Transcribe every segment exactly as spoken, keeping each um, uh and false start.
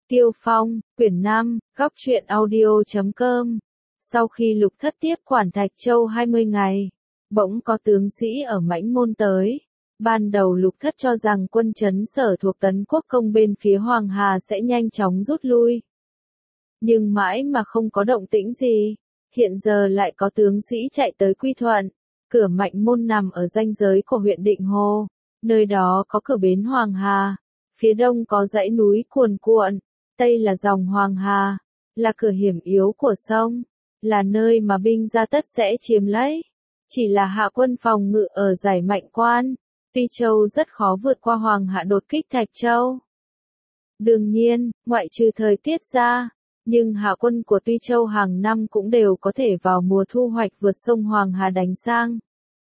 Tiêu Phong, quyển năm, góc truyện audio chấm com. Sau khi Lục Thất tiếp quản Thạch Châu hai mươi ngày, bỗng có tướng sĩ ở Mãnh Môn tới. Ban đầu Lục Thất cho rằng quân trấn Sở thuộc Tấn Quốc công bên phía Hoàng Hà sẽ nhanh chóng rút lui. Nhưng mãi mà không có động tĩnh gì, hiện giờ lại có tướng sĩ chạy tới Quy Thuận. Cửa Mãnh Môn nằm ở ranh giới của huyện Định Hồ, nơi đó có cửa bến Hoàng Hà, phía đông có dãy núi cuồn cuộn, tây là dòng Hoàng Hà, là cửa hiểm yếu của sông, là nơi mà binh gia tất sẽ chiếm lấy. Chỉ là hạ quân phòng ngự ở giải Mạnh Quan, Tuy Châu rất khó vượt qua Hoàng Hà đột kích Thạch Châu. Đương nhiên, ngoại trừ thời tiết ra, nhưng hạ quân của Tuy Châu hàng năm cũng đều có thể vào mùa thu hoạch vượt sông Hoàng Hà đánh sang.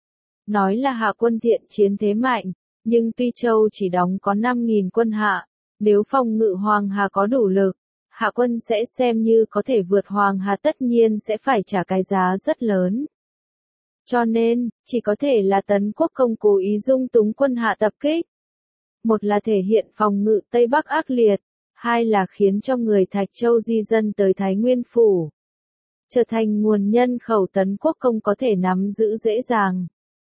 Nói là hạ quân thiện chiến thế mạnh, nhưng Tuy Châu chỉ đóng có năm nghìn quân hạ, nếu phòng ngự Hoàng Hà có đủ lực, hạ quân sẽ xem như có thể vượt Hoàng Hà tất nhiên sẽ phải trả cái giá rất lớn. Cho nên, chỉ có thể là Tấn Quốc công cố ý dung túng quân hạ tập kích. Một là thể hiện phòng ngự Tây Bắc ác liệt, hai là khiến cho người Thạch Châu di dân tới Thái Nguyên Phủ, trở thành nguồn nhân khẩu Tấn Quốc công có thể nắm giữ dễ dàng.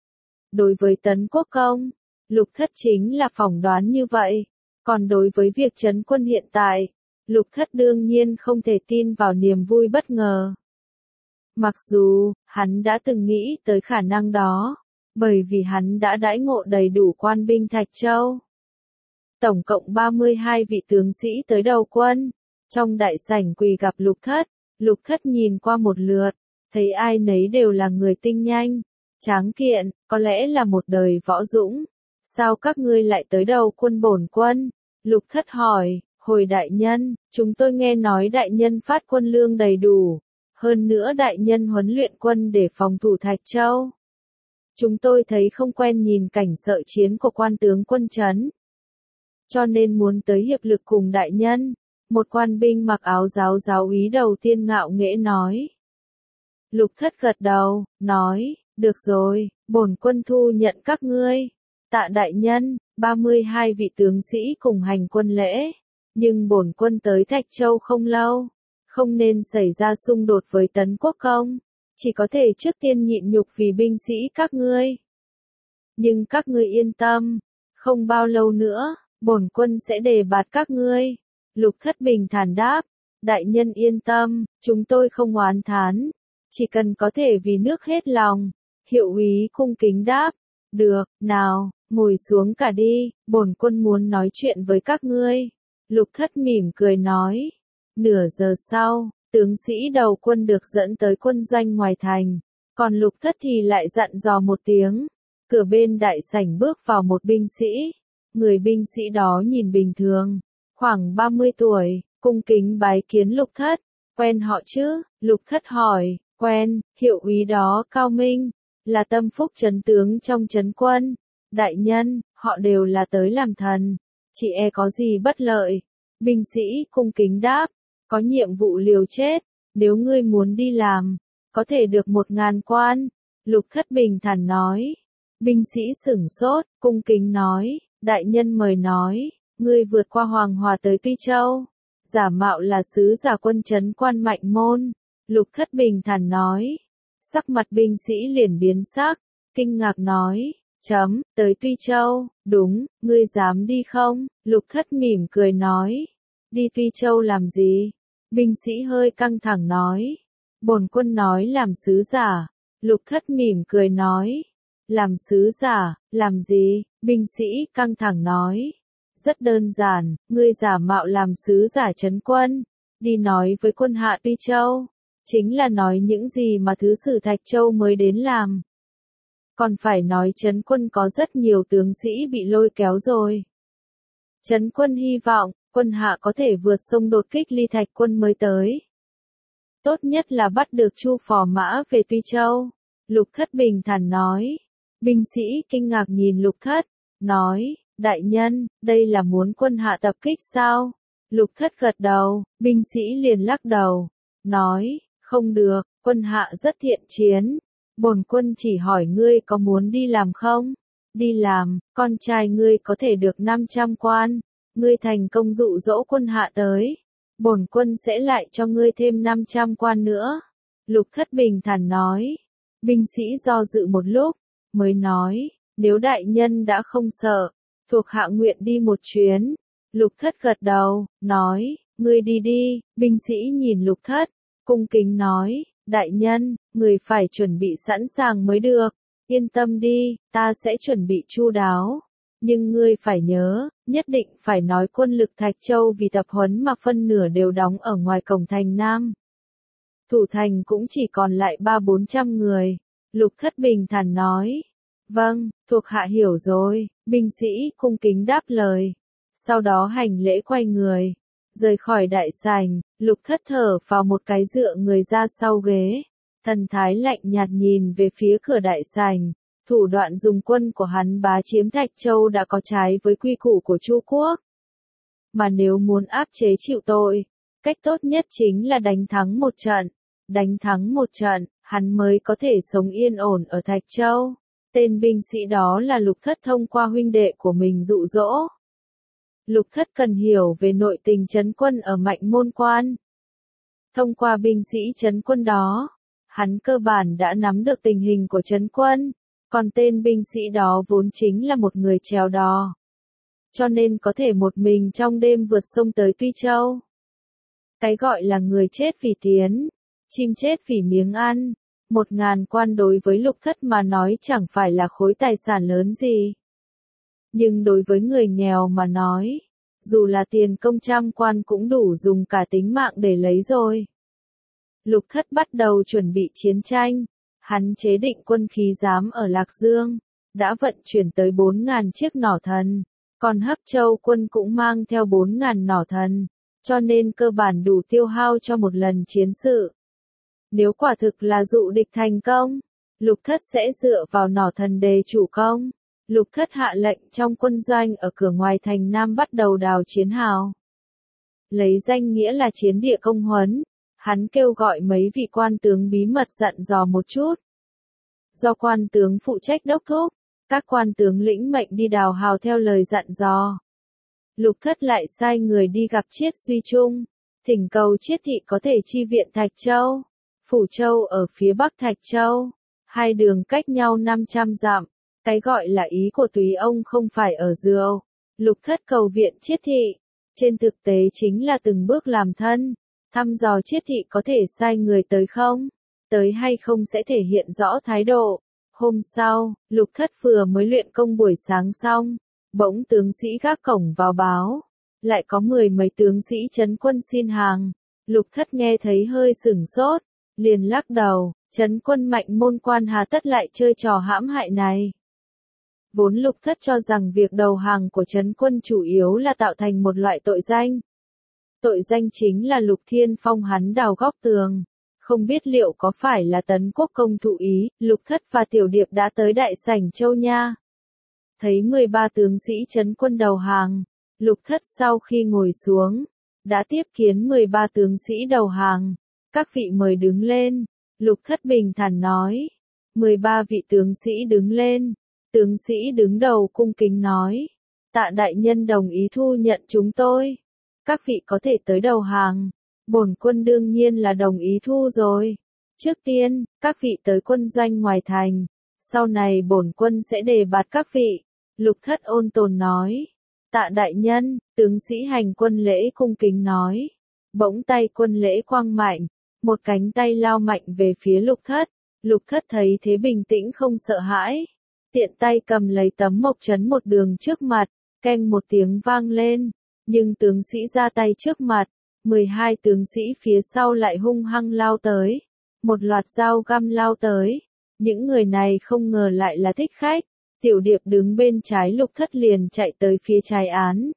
Đối với Tấn Quốc công, Lục Thất chính là phỏng đoán như vậy, còn đối với việc trấn quân hiện tại, Lục Thất đương nhiên không thể tin vào niềm vui bất ngờ. Mặc dù, hắn đã từng nghĩ tới khả năng đó, bởi vì hắn đã đãi ngộ đầy đủ quan binh Thạch Châu. Tổng cộng ba mươi hai vị tướng sĩ tới đầu quân, trong đại sảnh quỳ gặp Lục Thất, Lục Thất nhìn qua một lượt, thấy ai nấy đều là người tinh nhanh, tráng kiện, có lẽ là một đời võ dũng. Sao các ngươi lại tới đầu quân bổn quân? Lục Thất hỏi, hồi đại nhân, chúng tôi nghe nói đại nhân phát quân lương đầy đủ, hơn nữa đại nhân huấn luyện quân để phòng thủ Thạch Châu. Chúng tôi thấy không quen nhìn cảnh sợ chiến của quan tướng quân trấn, cho nên muốn tới hiệp lực cùng đại nhân. Một quan binh mặc áo giáo giáo úy đầu tiên ngạo nghễ nói. Lục Thất gật đầu, nói, được rồi, bổn quân thu nhận các ngươi. Tạ đại nhân, ba mươi hai vị tướng sĩ cùng hành quân lễ, nhưng bổn quân tới Thạch Châu không lâu, không nên xảy ra xung đột với Tấn Quốc công, chỉ có thể trước tiên nhịn nhục vì binh sĩ các ngươi. Nhưng các ngươi yên tâm, không bao lâu nữa, bổn quân sẽ đề bạt các ngươi. Lục Thất bình thản đáp, đại nhân yên tâm, chúng tôi không oán thán, chỉ cần có thể vì nước hết lòng. Hiệu úy cung kính đáp, được, nào, ngồi xuống cả đi, bổn quân muốn nói chuyện với các ngươi. Lục Thất mỉm cười nói. Nửa giờ sau, tướng sĩ đầu quân được dẫn tới quân doanh ngoài thành, còn Lục Thất thì lại dặn dò một tiếng. Cửa bên đại sảnh bước vào một binh sĩ, người binh sĩ đó nhìn bình thường, khoảng ba mươi tuổi, cung kính bái kiến Lục Thất. Quen họ chứ? Lục Thất hỏi. Quen, hiệu úy đó cao minh, là tâm phúc trấn tướng trong trấn quân. Đại nhân, họ đều là tới làm thần, chỉ e có gì bất lợi. Binh sĩ cung kính đáp, có nhiệm vụ liều chết, nếu ngươi muốn đi làm, có thể được một ngàn quan. Lục Thất bình thản nói. Binh sĩ sửng sốt, cung kính nói, đại nhân mời nói, ngươi vượt qua Hoàng Hà tới Tuy Châu, giả mạo là sứ giả quân trấn quan Mạnh Môn. Lục Thất bình thản nói. Sắc mặt binh sĩ liền biến sắc, kinh ngạc nói, chấm, tới Tuy Châu, đúng, ngươi dám đi không? Lục Thất mỉm cười nói, đi Tuy Châu làm gì? Binh sĩ hơi căng thẳng nói, bổn quân nói làm sứ giả. Lục Thất mỉm cười nói, làm sứ giả, làm gì? Binh sĩ căng thẳng nói, rất đơn giản, ngươi giả mạo làm sứ giả trấn quân, đi nói với quân hạ Tuy Châu, chính là nói những gì mà thứ sử Thạch Châu mới đến làm. Còn phải nói trấn quân có rất nhiều tướng sĩ bị lôi kéo rồi. Trấn quân hy vọng, quân hạ có thể vượt sông đột kích ly Thạch quân mới tới. Tốt nhất là bắt được Chu Phò Mã về Tuy Châu. Lục Thất bình thản nói. Binh sĩ kinh ngạc nhìn Lục Thất, nói, đại nhân, đây là muốn quân hạ tập kích sao? Lục Thất gật đầu, binh sĩ liền lắc đầu, nói, không được, quân hạ rất thiện chiến. Bổn quân chỉ hỏi ngươi có muốn đi làm không? Đi làm, con trai ngươi có thể được năm trăm quan. ngươi thành công dụ dỗ quân hạ tới. Bổn quân sẽ lại cho ngươi thêm năm trăm quan nữa. Lục Thất bình thản nói. Binh sĩ do dự một lúc, mới nói, nếu đại nhân đã không sợ, thuộc hạ nguyện đi một chuyến. Lục Thất gật đầu, nói, ngươi đi đi. Binh sĩ nhìn Lục Thất, cung kính nói, đại nhân, người phải chuẩn bị sẵn sàng mới được. Yên tâm đi, ta sẽ chuẩn bị chu đáo. Nhưng ngươi phải nhớ, nhất định phải nói quân lực Thạch Châu vì tập huấn mà phân nửa đều đóng ở ngoài cổng thành Nam. Thủ thành cũng chỉ còn lại ba bốn trăm người. Lục Thất bình thản nói. Vâng, thuộc hạ hiểu rồi. Binh sĩ cung kính đáp lời. Sau đó hành lễ quay người. Rời khỏi đại sảnh, Lục Thất thở vào một cái dựa người ra sau ghế. Thần thái lạnh nhạt nhìn về phía cửa đại sảnh. Thủ đoạn dùng quân của hắn bá chiếm Thạch Châu đã có trái với quy củ của Chu quốc. Mà nếu muốn áp chế chịu tội, cách tốt nhất chính là đánh thắng một trận. Đánh thắng một trận, hắn mới có thể sống yên ổn ở Thạch Châu. Tên binh sĩ đó là Lục Thất thông qua huynh đệ của mình dụ dỗ. Lục Thất cần hiểu về nội tình trấn quân ở Mạnh Môn Quan. Thông qua binh sĩ trấn quân đó, hắn cơ bản đã nắm được tình hình của trấn quân. Còn tên binh sĩ đó vốn chính là một người chèo đò. Cho nên có thể một mình trong đêm vượt sông tới Tuy Châu. Cái gọi là người chết vì tiền, chim chết vì miếng ăn. Một ngàn quan đối với Lục Thất mà nói chẳng phải là khối tài sản lớn gì. Nhưng đối với người nghèo mà nói, dù là tiền công trăm quan cũng đủ dùng cả tính mạng để lấy rồi. Lục Thất bắt đầu chuẩn bị chiến tranh. Hắn chế định quân khí giám ở Lạc Dương, đã vận chuyển tới bốn ngàn chiếc nỏ thần, còn Hấp Châu quân cũng mang theo bốn ngàn nỏ thần, cho nên cơ bản đủ tiêu hao cho một lần chiến sự. Nếu quả thực là dụ địch thành công, Lục Thất sẽ dựa vào nỏ thần đề chủ công. Lục Thất hạ lệnh trong quân doanh ở cửa ngoài thành Nam bắt đầu đào chiến hào. Lấy danh nghĩa là chiến địa công huấn. Hắn kêu gọi mấy vị quan tướng bí mật dặn dò một chút. Do quan tướng phụ trách đốc thúc, các quan tướng lĩnh mệnh đi đào hào theo lời dặn dò. Lục Thất lại sai người đi gặp Chiết Duy Trung, thỉnh cầu Chiết thị có thể chi viện Thạch Châu. Phủ Châu ở phía bắc Thạch Châu, hai đường cách nhau năm trăm dặm. Cái gọi là ý của Túy ông không phải ở Dừa. Lục Thất cầu viện Chiết thị, trên thực tế chính là từng bước làm thân. Thăm dò Chiết thị có thể sai người tới không? Tới hay không sẽ thể hiện rõ thái độ. Hôm sau, Lục Thất vừa mới luyện công buổi sáng xong, bỗng tướng sĩ gác cổng vào báo. Lại có mười mấy tướng sĩ trấn quân xin hàng. Lục Thất nghe thấy hơi sửng sốt, liền lắc đầu, trấn quân Mạnh Môn Quan hà tất lại chơi trò hãm hại này. Vốn Lục Thất cho rằng việc đầu hàng của trấn quân chủ yếu là tạo thành một loại tội danh. Tội danh chính là Lục Thiên Phong hắn đào góc tường. Không biết liệu có phải là Tấn Quốc công thụ ý, Lục Thất và Tiểu Điệp đã tới đại sảnh Châu Nha. Thấy mười ba tướng sĩ trấn quân đầu hàng, Lục Thất sau khi ngồi xuống, đã tiếp kiến mười ba tướng sĩ đầu hàng. Các vị mời đứng lên, Lục Thất bình thản nói. mười ba vị tướng sĩ đứng lên, tướng sĩ đứng đầu cung kính nói. Tạ đại nhân đồng ý thu nhận chúng tôi. Các vị có thể tới đầu hàng. Bổn quân đương nhiên là đồng ý thu rồi. Trước tiên, các vị tới quân doanh ngoài thành. Sau này bổn quân sẽ đề bạt các vị. Lục Thất ôn tồn nói. Tạ đại nhân, tướng sĩ hành quân lễ cung kính nói. Bỗng tay quân lễ quang mạnh. Một cánh tay lao mạnh về phía Lục Thất. Lục Thất thấy thế bình tĩnh không sợ hãi. Tiện tay cầm lấy tấm mộc trấn một đường trước mặt. Keng một tiếng vang lên. Nhưng tướng sĩ ra tay trước mặt, mười hai tướng sĩ phía sau lại hung hăng lao tới. Một loạt dao găm lao tới. Những người này không ngờ lại là thích khách. Tiểu Điệp đứng bên trái Lục Thất liền chạy tới phía trái án.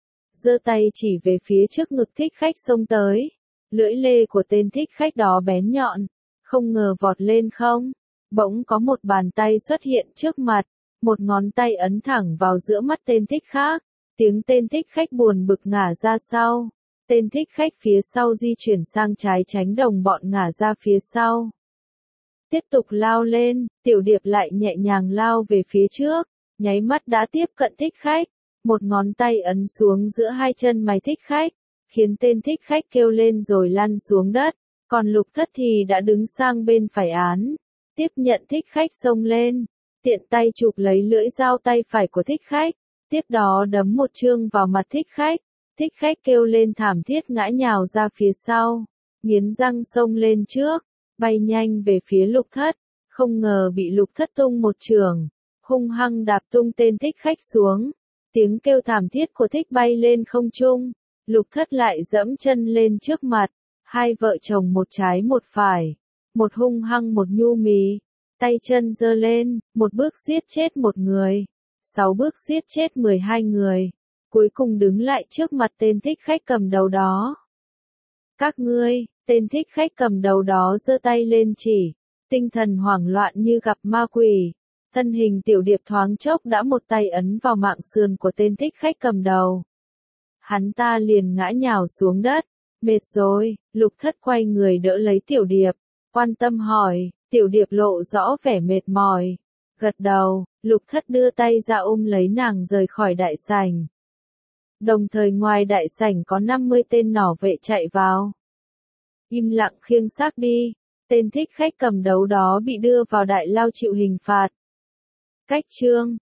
Giơ tay chỉ về phía trước ngực thích khách xông tới. Lưỡi lê của tên thích khách đó bén nhọn. Không ngờ vọt lên không. Bỗng có một bàn tay xuất hiện trước mặt. Một ngón tay ấn thẳng vào giữa mắt tên thích khác. Tiếng tên thích khách buồn bực ngả ra sau. Tên thích khách phía sau di chuyển sang trái tránh đồng bọn ngả ra phía sau. Tiếp tục lao lên, Tiểu Điệp lại nhẹ nhàng lao về phía trước. Nháy mắt đã tiếp cận thích khách. một ngón tay ấn xuống giữa hai chân mày thích khách, khiến tên thích khách kêu lên rồi lăn xuống đất, còn Lục Thất thì đã đứng sang bên phải án, tiếp nhận thích khách xông lên, tiện tay chụp lấy lưỡi dao tay phải của thích khách, tiếp đó đấm một chương vào mặt thích khách, thích khách kêu lên thảm thiết ngã nhào ra phía sau, nghiến răng xông lên trước, bay nhanh về phía Lục Thất, không ngờ bị Lục Thất tung một chưởng, hung hăng đạp tung tên thích khách xuống, tiếng kêu thảm thiết của thích bay lên không trung, Lục Thất lại dẫm chân lên trước mặt, hai vợ chồng một trái một phải, một hung hăng một nhu mì, tay chân giơ lên, một bước giết chết một người, sáu bước giết chết mười hai người, cuối cùng đứng lại trước mặt tên thích khách cầm đầu đó. Các ngươi, tên thích khách cầm đầu đó giơ tay lên chỉ, tinh thần hoảng loạn như gặp ma quỷ, thân hình Tiểu Điệp thoáng chốc đã một tay ấn vào mạng sườn của tên thích khách cầm đầu. Hắn ta liền ngã nhào xuống đất, mệt rồi, Lục Thất quay người đỡ lấy Tiểu Điệp, quan tâm hỏi, Tiểu Điệp lộ rõ vẻ mệt mỏi, gật đầu, Lục Thất đưa tay ra ôm lấy nàng rời khỏi đại sảnh. Đồng thời ngoài đại sảnh có năm mươi tên nỏ vệ chạy vào. Im lặng khiêng xác đi, tên thích khách cầm đấu đó bị đưa vào đại lao chịu hình phạt. Cách chương